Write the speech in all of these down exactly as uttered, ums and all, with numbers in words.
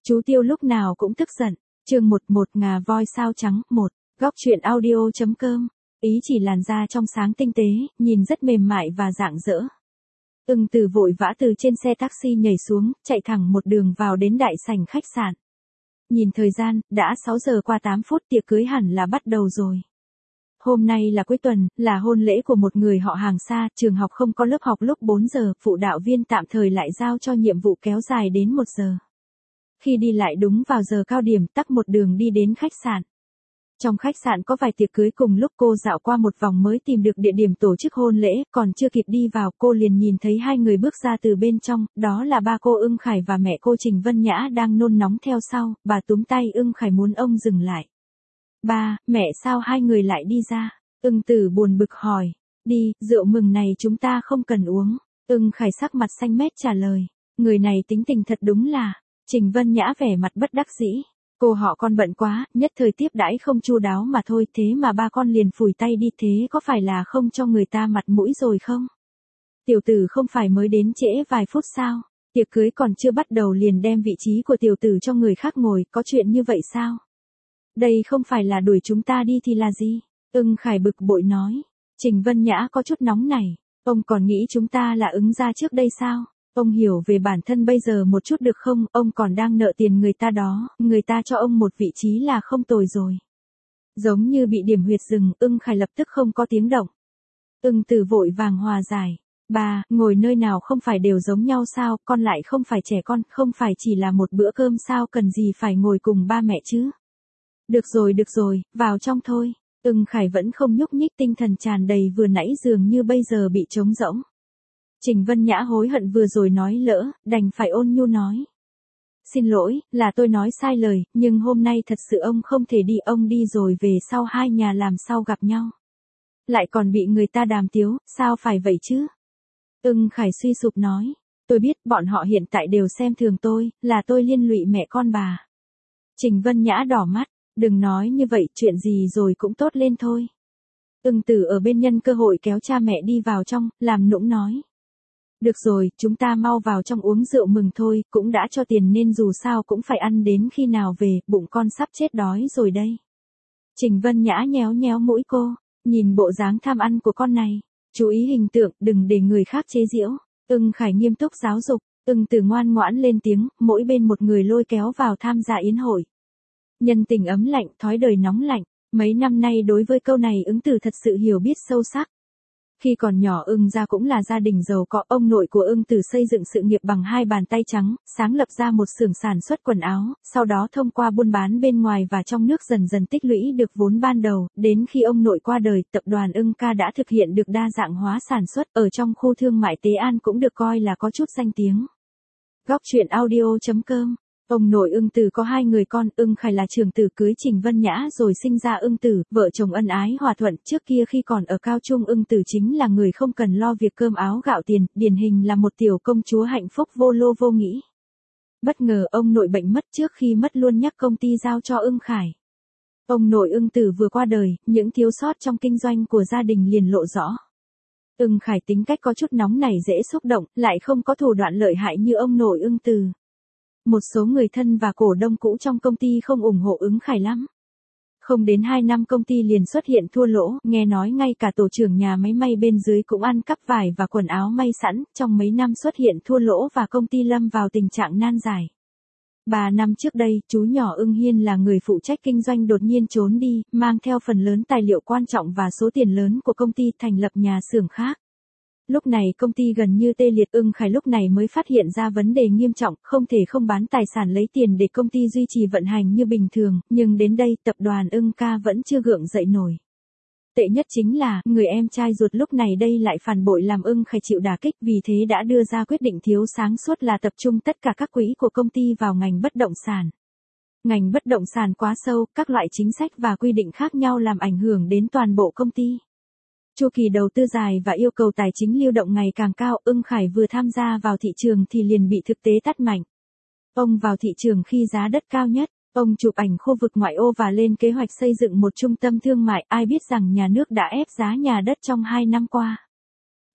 Chú Tiêu lúc nào cũng tức giận. Chương một một ngà voi sao trắng. Một. Góc truyện audio.com. Ý chỉ làn da trong sáng tinh tế, nhìn rất mềm mại và rạng rỡ. Ưng Từ vội vã từ trên xe taxi nhảy xuống, chạy thẳng một đường vào đến đại sảnh khách sạn. Nhìn thời gian, đã sáu giờ qua tám phút, tiệc cưới hẳn là bắt đầu rồi. Hôm nay là cuối tuần, là hôn lễ của một người họ hàng xa, trường học không có lớp học lúc bốn giờ, phụ đạo viên tạm thời lại giao cho nhiệm vụ kéo dài đến một giờ. Khi đi lại đúng vào giờ cao điểm, tắc một đường đi đến khách sạn. Trong khách sạn có vài tiệc cưới cùng lúc, cô dạo qua một vòng mới tìm được địa điểm tổ chức hôn lễ, còn chưa kịp đi vào, cô liền nhìn thấy hai người bước ra từ bên trong, đó là ba cô Ưng Khải và mẹ cô Trình Vân Nhã đang nôn nóng theo sau, bà túm tay Ưng Khải muốn ông dừng lại. Ba, mẹ sao hai người lại đi ra? Ưng Từ buồn bực hỏi. Đi, rượu mừng này chúng ta không cần uống. Ưng Khải sắc mặt xanh mét trả lời. Người này tính tình thật đúng là. Trình Vân Nhã vẻ mặt bất đắc dĩ. Cô họ con bận quá, nhất thời tiếp đãi không chu đáo mà thôi, thế mà ba con liền phủi tay đi, thế có phải là không cho người ta mặt mũi rồi không? Tiểu tử không phải mới đến trễ vài phút sao? Tiệc cưới còn chưa bắt đầu liền đem vị trí của tiểu tử cho người khác ngồi, có chuyện như vậy sao? Đây không phải là đuổi chúng ta đi thì là gì? Ưng Khải bực bội nói. Trình Vân Nhã có chút nóng nảy. Ông còn nghĩ chúng ta là ứng ra trước đây sao? Ông hiểu về bản thân bây giờ một chút được không? Ông còn đang nợ tiền người ta đó, người ta cho ông một vị trí là không tồi rồi. Giống như bị điểm huyệt rừng, Ưng Khải lập tức không có tiếng động. Ưng Từ vội vàng hòa giải. Bà, ngồi nơi nào không phải đều giống nhau sao, con lại không phải trẻ con, không phải chỉ là một bữa cơm sao, cần gì phải ngồi cùng ba mẹ chứ? Được rồi được rồi, vào trong thôi. Ưng Khải vẫn không nhúc nhích, tinh thần tràn đầy vừa nãy dường như bây giờ bị trống rỗng. Trình Vân Nhã hối hận vừa rồi nói lỡ, đành phải ôn nhu nói. Xin lỗi, là tôi nói sai lời, nhưng hôm nay thật sự ông không thể đi, ông đi rồi về sau hai nhà làm sao gặp nhau. Lại còn bị người ta đàm tiếu, sao phải vậy chứ? Ưng Khải suy sụp nói. Tôi biết, bọn họ hiện tại đều xem thường tôi, là tôi liên lụy mẹ con bà. Trình Vân Nhã đỏ mắt. Đừng nói như vậy, chuyện gì rồi cũng tốt lên thôi. Ưng Từ ở bên nhân cơ hội kéo cha mẹ đi vào trong, làm nũng nói. Được rồi, chúng ta mau vào trong uống rượu mừng thôi, cũng đã cho tiền nên dù sao cũng phải ăn đến khi nào về, bụng con sắp chết đói rồi đây. Trình Vân Nhã nhéo nhéo mũi cô, nhìn bộ dáng tham ăn của con này. Chú ý hình tượng, đừng để người khác chế giễu. Ưng Khải nghiêm túc giáo dục, Ưng Từ ngoan ngoãn lên tiếng, mỗi bên một người lôi kéo vào tham gia yến hội. Nhân tình ấm lạnh, thói đời nóng lạnh, mấy năm nay đối với câu này Ưng Từ thật sự hiểu biết sâu sắc. Khi còn nhỏ Ưng gia cũng là gia đình giàu có, ông nội của Ưng Từ xây dựng sự nghiệp bằng hai bàn tay trắng, sáng lập ra một xưởng sản xuất quần áo, sau đó thông qua buôn bán bên ngoài và trong nước dần dần tích lũy được vốn ban đầu, đến khi ông nội qua đời, tập đoàn Ưng Ca đã thực hiện được đa dạng hóa sản xuất, ở trong khu thương mại Tế An cũng được coi là có chút danh tiếng. Góc truyện audio.com. Ông nội Ưng Từ có hai người con, Ưng Khải là trưởng tử cưới Trình Vân Nhã rồi sinh ra Ưng Từ, vợ chồng ân ái hòa thuận, trước kia khi còn ở cao trung Ưng Từ chính là người không cần lo việc cơm áo gạo tiền, điển hình là một tiểu công chúa hạnh phúc vô lô vô nghĩ. Bất ngờ ông nội bệnh mất, trước khi mất luôn nhắc công ty giao cho Ưng Khải. Ông nội Ưng Từ vừa qua đời, những thiếu sót trong kinh doanh của gia đình liền lộ rõ. Ưng Khải tính cách có chút nóng nảy dễ xúc động, lại không có thủ đoạn lợi hại như ông nội Ưng Từ. Một số người thân và cổ đông cũ trong công ty không ủng hộ Ưng Khải lắm. Không đến hai năm công ty liền xuất hiện thua lỗ, nghe nói ngay cả tổ trưởng nhà máy may bên dưới cũng ăn cắp vải và quần áo may sẵn, trong mấy năm xuất hiện thua lỗ và công ty lâm vào tình trạng nan giải. Ba năm trước đây, chú nhỏ Ưng Hiên là người phụ trách kinh doanh đột nhiên trốn đi, mang theo phần lớn tài liệu quan trọng và số tiền lớn của công ty thành lập nhà xưởng khác. Lúc này công ty gần như tê liệt, Ưng Khải lúc này mới phát hiện ra vấn đề nghiêm trọng, không thể không bán tài sản lấy tiền để công ty duy trì vận hành như bình thường, nhưng đến đây tập đoàn Ưng Ca vẫn chưa gượng dậy nổi. Tệ nhất chính là, người em trai ruột lúc này đây lại phản bội làm Ưng Khải chịu đả kích, vì thế đã đưa ra quyết định thiếu sáng suốt là tập trung tất cả các quỹ của công ty vào ngành bất động sản. Ngành bất động sản quá sâu, các loại chính sách và quy định khác nhau làm ảnh hưởng đến toàn bộ công ty. Chu kỳ đầu tư dài và yêu cầu tài chính lưu động ngày càng cao, Ưng Khải vừa tham gia vào thị trường thì liền bị thực tế tát mạnh. Ông vào thị trường khi giá đất cao nhất, ông chụp ảnh khu vực ngoại ô và lên kế hoạch xây dựng một trung tâm thương mại, ai biết rằng nhà nước đã ép giá nhà đất trong hai năm qua.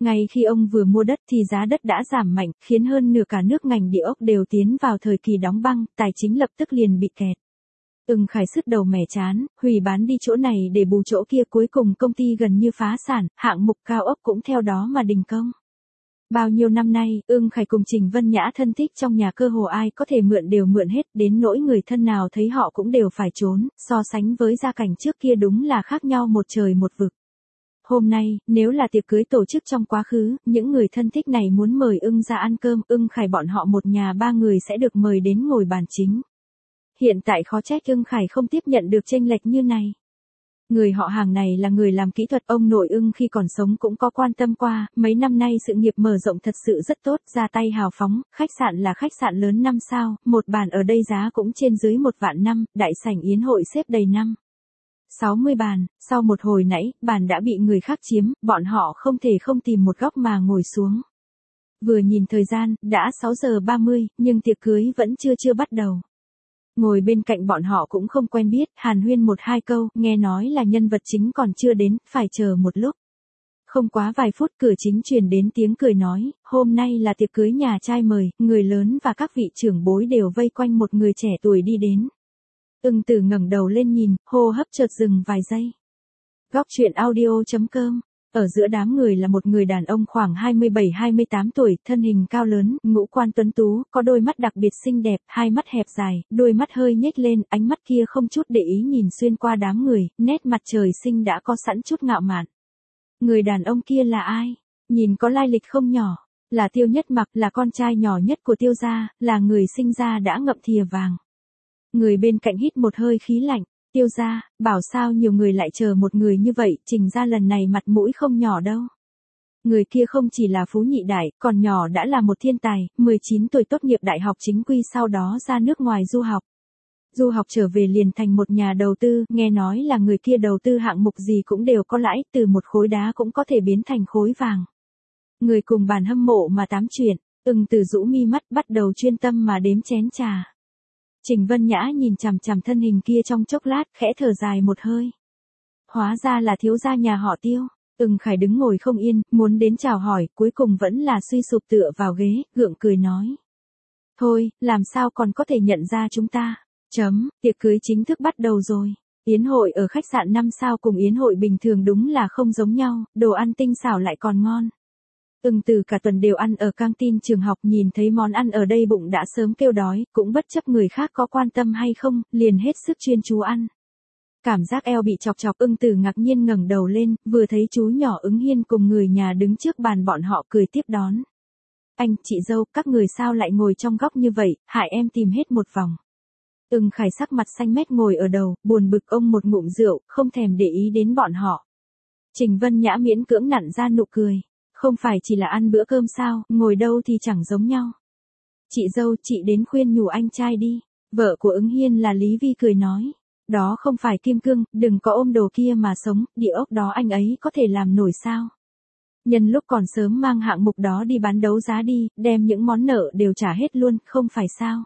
Ngay khi ông vừa mua đất thì giá đất đã giảm mạnh, khiến hơn nửa cả nước ngành địa ốc đều tiến vào thời kỳ đóng băng, tài chính lập tức liền bị kẹt. Ưng Khải sứt đầu mẻ chán, hủy bán đi chỗ này để bù chỗ kia, cuối cùng công ty gần như phá sản, hạng mục cao ốc cũng theo đó mà đình công. Bao nhiêu năm nay, Ưng Khải cùng Trình Vân Nhã thân thích trong nhà cơ hồ ai có thể mượn đều mượn hết, đến nỗi người thân nào thấy họ cũng đều phải trốn, so sánh với gia cảnh trước kia đúng là khác nhau một trời một vực. Hôm nay, nếu là tiệc cưới tổ chức trong quá khứ, những người thân thích này muốn mời Ưng ra ăn cơm, Ưng Khải bọn họ một nhà ba người sẽ được mời đến ngồi bàn chính. Hiện tại khó trách Ưng Khải không tiếp nhận được chênh lệch như này. Người họ hàng này là người làm kỹ thuật, ông nội Ưng khi còn sống cũng có quan tâm qua, mấy năm nay sự nghiệp mở rộng thật sự rất tốt, ra tay hào phóng, khách sạn là khách sạn lớn năm sao, một bàn ở đây giá cũng trên dưới một vạn năm, đại sảnh yến hội xếp đầy năm sáu mươi bàn, sau một hồi nãy, bàn đã bị người khác chiếm, bọn họ không thể không tìm một góc mà ngồi xuống. Vừa nhìn thời gian, đã sáu giờ ba mươi, nhưng tiệc cưới vẫn chưa chưa bắt đầu. Ngồi bên cạnh bọn họ cũng không quen biết, hàn huyên một hai câu, nghe nói là nhân vật chính còn chưa đến, phải chờ một lúc. Không quá vài phút cửa chính truyền đến tiếng cười nói, hôm nay là tiệc cưới nhà trai mời, người lớn và các vị trưởng bối đều vây quanh một người trẻ tuổi đi đến. Ưng Tử ngẩng đầu lên nhìn, hô hấp chợt dừng vài giây. Góc truyện audio chấm com. Ở giữa đám người là một người đàn ông khoảng hai mươi bảy hai mươi tám tuổi, thân hình cao lớn, ngũ quan tuấn tú, có đôi mắt đặc biệt xinh đẹp, hai mắt hẹp dài, đôi mắt hơi nhếch lên, ánh mắt kia không chút để ý nhìn xuyên qua đám người, nét mặt trời sinh đã có sẵn chút ngạo mạn. Người đàn ông kia là ai? Nhìn có lai lịch không nhỏ, là Tiêu Nhất Mặc, là con trai nhỏ nhất của Tiêu gia, là người sinh ra đã ngậm thìa vàng. Người bên cạnh hít một hơi khí lạnh. Tiêu gia, bảo sao nhiều người lại chờ một người như vậy, Trình gia lần này mặt mũi không nhỏ đâu. Người kia không chỉ là phú nhị đại, còn nhỏ đã là một thiên tài, mười chín tuổi tốt nghiệp đại học chính quy, sau đó ra nước ngoài du học. Du học trở về liền thành một nhà đầu tư, nghe nói là người kia đầu tư hạng mục gì cũng đều có lãi, từ một khối đá cũng có thể biến thành khối vàng. Người cùng bàn hâm mộ mà tám chuyện, Ưng Từ rũ mi mắt bắt đầu chuyên tâm mà đếm chén trà. Trình Vân Nhã nhìn chằm chằm thân hình kia trong chốc lát, khẽ thở dài một hơi. Hóa ra là thiếu gia nhà họ Tiêu. Ưng Khải đứng ngồi không yên, muốn đến chào hỏi, cuối cùng vẫn là suy sụp tựa vào ghế, gượng cười nói. Thôi, làm sao còn có thể nhận ra chúng ta. Chấm, tiệc cưới chính thức bắt đầu rồi. Yến hội ở khách sạn năm sao cùng yến hội bình thường đúng là không giống nhau, đồ ăn tinh xảo lại còn ngon. Ưng Từ cả tuần đều ăn ở căng tin trường học, nhìn thấy món ăn ở đây bụng đã sớm kêu đói, cũng bất chấp người khác có quan tâm hay không, liền hết sức chuyên chú ăn. Cảm giác eo bị chọc chọc, Ưng Từ ngạc nhiên ngẩng đầu lên, vừa thấy chú nhỏ Ứng Hiên cùng người nhà đứng trước bàn, bọn họ cười tiếp đón. Anh, chị dâu, các người sao lại ngồi trong góc như vậy, hại em tìm hết một vòng. Ưng Khải sắc mặt xanh mét ngồi ở đầu, buồn bực ông một ngụm rượu, không thèm để ý đến bọn họ. Trình Vân Nhã miễn cưỡng nặn ra nụ cười. Không phải chỉ là ăn bữa cơm sao, ngồi đâu thì chẳng giống nhau. Chị dâu, chị đến khuyên nhủ anh trai đi. Vợ của Ứng Hiên là Lý Vi cười nói. Đó không phải kim cương, đừng có ôm đồ kia mà sống, địa ốc đó anh ấy có thể làm nổi sao. Nhân lúc còn sớm mang hạng mục đó đi bán đấu giá đi, đem những món nợ đều trả hết luôn, không phải sao.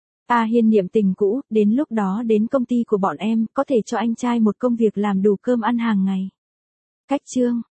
A Hiên niệm tình cũ, đến lúc đó đến công ty của bọn em, có thể cho anh trai một công việc làm đủ cơm ăn hàng ngày. Cách chương.